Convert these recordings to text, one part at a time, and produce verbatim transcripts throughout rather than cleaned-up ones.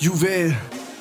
Juwel.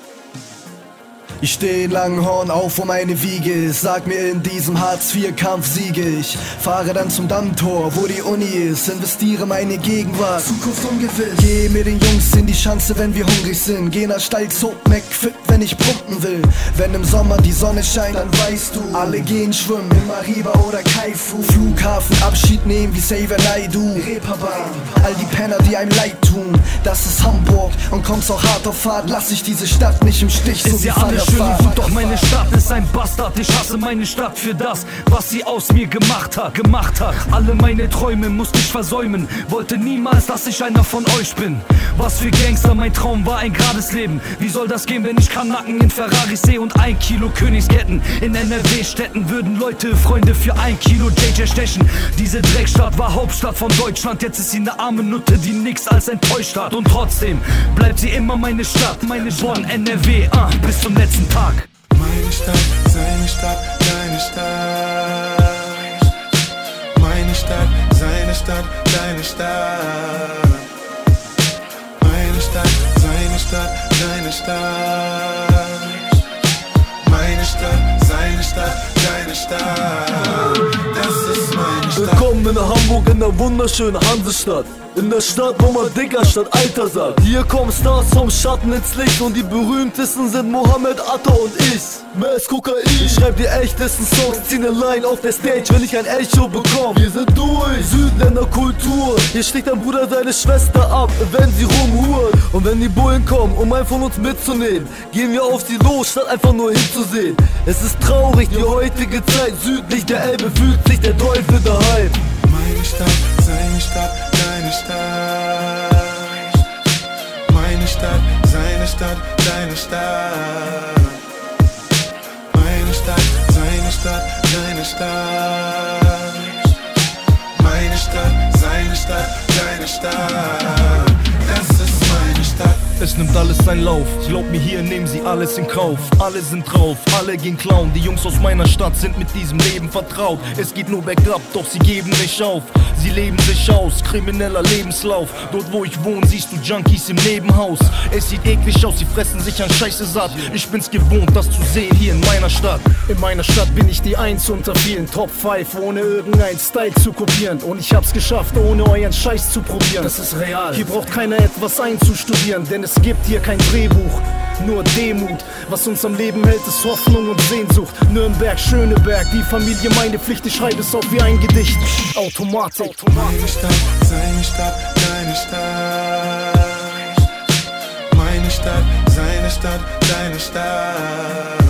Ich steh in Langenhorn auf um meine Wiege. Sag mir, in diesem Hartz vier Kampf siege ich. Fahre dann zum Dammtor, wo die Uni ist. Investiere meine Gegenwart, Zukunft ungewiss. Geh mit den Jungs in die Schanze, wenn wir hungrig sind. Geh nach Stalzhoop, McFit, wenn ich pumpen will. Wenn im Sommer die Sonne scheint, dann weißt du, alle gehen schwimmen in Mariba oder Kaifu. Flughafen, Abschied nehmen wie Xavier Naidoo. Reeperbahn, all die Penner, die einem leid tun. Das ist Hamburg und kommst auch hart auf Fahrt. Lass ich diese Stadt nicht im Stich, so ist wie ja alles schön und gut, doch meine Stadt ist ein Bastard. Ich hasse meine Stadt für das, was sie aus mir gemacht hat, gemacht hat. Alle meine Träume musste ich versäumen. Wollte niemals, dass ich einer von euch bin. Was für Gangster, mein Traum war ein gerades Leben. Wie soll das gehen, wenn ich Kanaken in Ferraris sehe und ein Kilo Königsketten? In N R W-Städten würden Leute, Freunde für ein Kilo J J stechen. Diese Dreckstadt war Hauptstadt von Deutschland. Jetzt ist sie eine arme Nutte, die nix als enttäuscht hat. Und trotzdem bleibt sie immer meine Stadt. Meine Bonn, N R W, uh, bis zum letzten Tag. Meine Stadt, seine Stadt, deine Stadt. Meine Stadt, seine Stadt, deine Stadt. Meine Stadt, seine Stadt, deine Stadt. Meine Stadt, seine Stadt, deine Stadt. Das ist meine Stadt. Willkommen in Hamburg, in der wunderschönen Hansestadt. In der Stadt, wo man Dicker statt Alter sagt. Hier kommen Stars vom Schatten ins Licht und die berühmtesten sind Mohammed, Atta und ich. Mess Kokain. Ich schreib die echtesten Songs, zieh ne Line auf der Stage, wenn ich ein Echo bekomm. Wir sind durch, Südländer Kultur. Hier schlägt dein Bruder seine Schwester ab, wenn sie rumhurt. Und wenn die Bullen kommen, um einen von uns mitzunehmen, gehen wir auf sie los, statt einfach nur hinzusehen. Es ist traurig, die heutige Zeit. Südlich der Elbe fühlt sich der Teufel daheim. Meine Stadt, seine Stadt, deine Stadt. Meine Stadt, seine Stadt, deine Stadt. Meine Stadt, seine Stadt, deine Stadt. Meine Stadt, seine Stadt, deine Stadt. Das ist meine Stadt. Es nimmt alles seinen Lauf, glaub mir, hier nehmen sie alles in Kauf. Alle sind drauf, alle gehen klauen. Die Jungs aus meiner Stadt sind mit diesem Leben vertraut. Es geht nur bergab, doch sie geben nicht auf. Sie leben sich aus, krimineller Lebenslauf. Dort wo ich wohne, siehst du Junkies im Nebenhaus. Es sieht eklig aus, sie fressen sich an Scheiße satt. Ich bin's gewohnt, das zu sehen hier in meiner Stadt. In meiner Stadt bin ich die Eins unter vielen Top fünf, ohne irgendeinen Style zu kopieren. Und ich hab's geschafft, ohne euren Scheiß zu probieren. Das ist real, hier braucht keiner etwas einzustudieren, denn es gibt hier kein Drehbuch, nur Demut. Was uns am Leben hält, ist Hoffnung und Sehnsucht. Nürnberg, Schöneberg, die Familie, meine Pflicht. Ich schreibe es auf wie ein Gedicht. Automatik. Meine Stadt, seine Stadt, deine Stadt. Meine Stadt, seine Stadt, deine Stadt.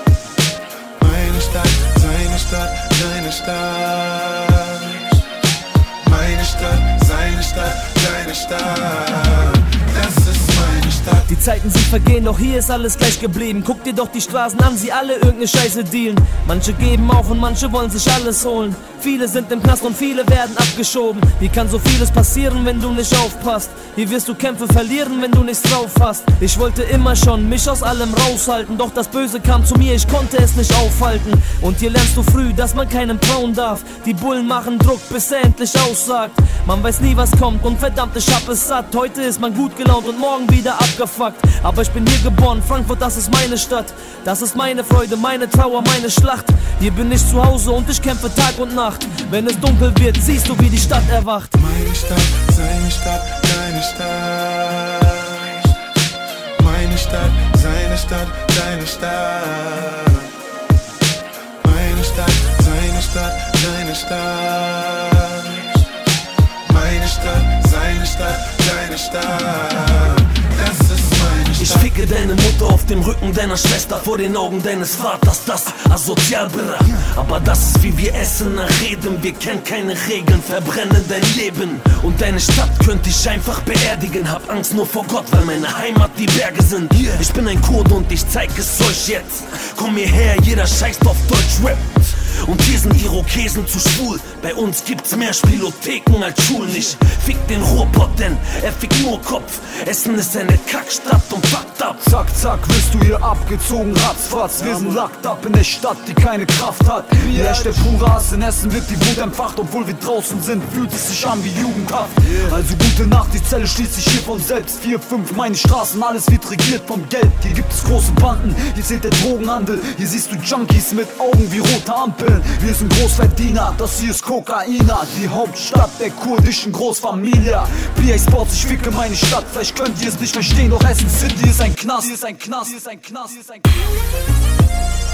Meine Stadt, seine Stadt, deine Stadt. Meine Stadt, seine Stadt, deine Stadt. Das ist meine Stadt. Die Zeiten sind vergehen, doch hier ist alles gleich geblieben. Guck dir doch die Straßen an, sie alle irgendeine Scheiße dealen. Manche geben auf und manche wollen sich alles holen. Viele sind im Knast und viele werden abgeschoben. Hier kann so vieles passieren, wenn du nicht aufpasst. Hier wirst du Kämpfe verlieren, wenn du nichts drauf hast. Ich wollte immer schon mich aus allem raushalten, doch das Böse kam zu mir, ich konnte es nicht aufhalten. Und hier lernst du früh, dass man keinem trauen darf. Die Bullen machen Druck, bis er endlich aussagt. Man weiß nie, was kommt und verdammt, ich hab es satt. Heute ist man gut gelaunt und morgen wieder abgefuckt. Aber ich bin hier geboren, Frankfurt, das ist meine Stadt. Das ist meine Freude, meine Trauer, meine Schlacht. Hier bin ich zu Hause und ich kämpfe Tag und Nacht. Wenn es dunkel wird, siehst du, wie die Stadt erwacht. Meine Stadt, seine Stadt, deine Stadt. Meine Stadt, seine Stadt, deine Stadt. Meine Stadt, seine Stadt, deine Stadt. Meine Stadt, seine Stadt, deine Stadt. Das ist meine Stadt. Ich ficke deine Mutter auf dem Rücken deiner Schwester, vor den Augen deines Vaters, das asozial, Bruder. Aber das ist wie wir essen, nach reden, wir kennen keine Regeln, verbrennen dein Leben. Und deine Stadt könnte ich einfach beerdigen, hab Angst nur vor Gott, weil meine Heimat die Berge sind. Ich bin ein Kurde und ich zeig es euch jetzt. Komm hierher, jeder scheißt auf Deutsch Rap. Und hier sind Irokesen zu schwul. Bei uns gibt's mehr Spielotheken als Schulen. Ich fick den Ruhrpott, denn er fickt nur Kopf. Essen ist eine Kackstadt und fucked up. Zack, zack, wirst du hier abgezogen, ratzfatz. Wir sind locked up in der Stadt, die keine Kraft hat. Hier herrscht der pure Hass, in Essen wird die Wut entfacht. Obwohl wir draußen sind, fühlt es sich an wie Jugendhaft. Also gute Nacht, die Zelle schließt sich hier von selbst. Vier, fünf, meine Straßen, alles wird regiert vom Geld. Hier gibt es große Banden, hier zählt der Drogenhandel. Hier siehst du Junkies mit Augen wie rote Ampeln. Wir sind Großverdiener, das hier ist Kokaina. Die Hauptstadt der kurdischen Großfamilie. P A Sports, ich ficke meine Stadt. Vielleicht könnt ihr es nicht verstehen, doch Essen City ist ein Knast. Hier ist ein Knast, hier ist ein Knast, hier ist ein Knast.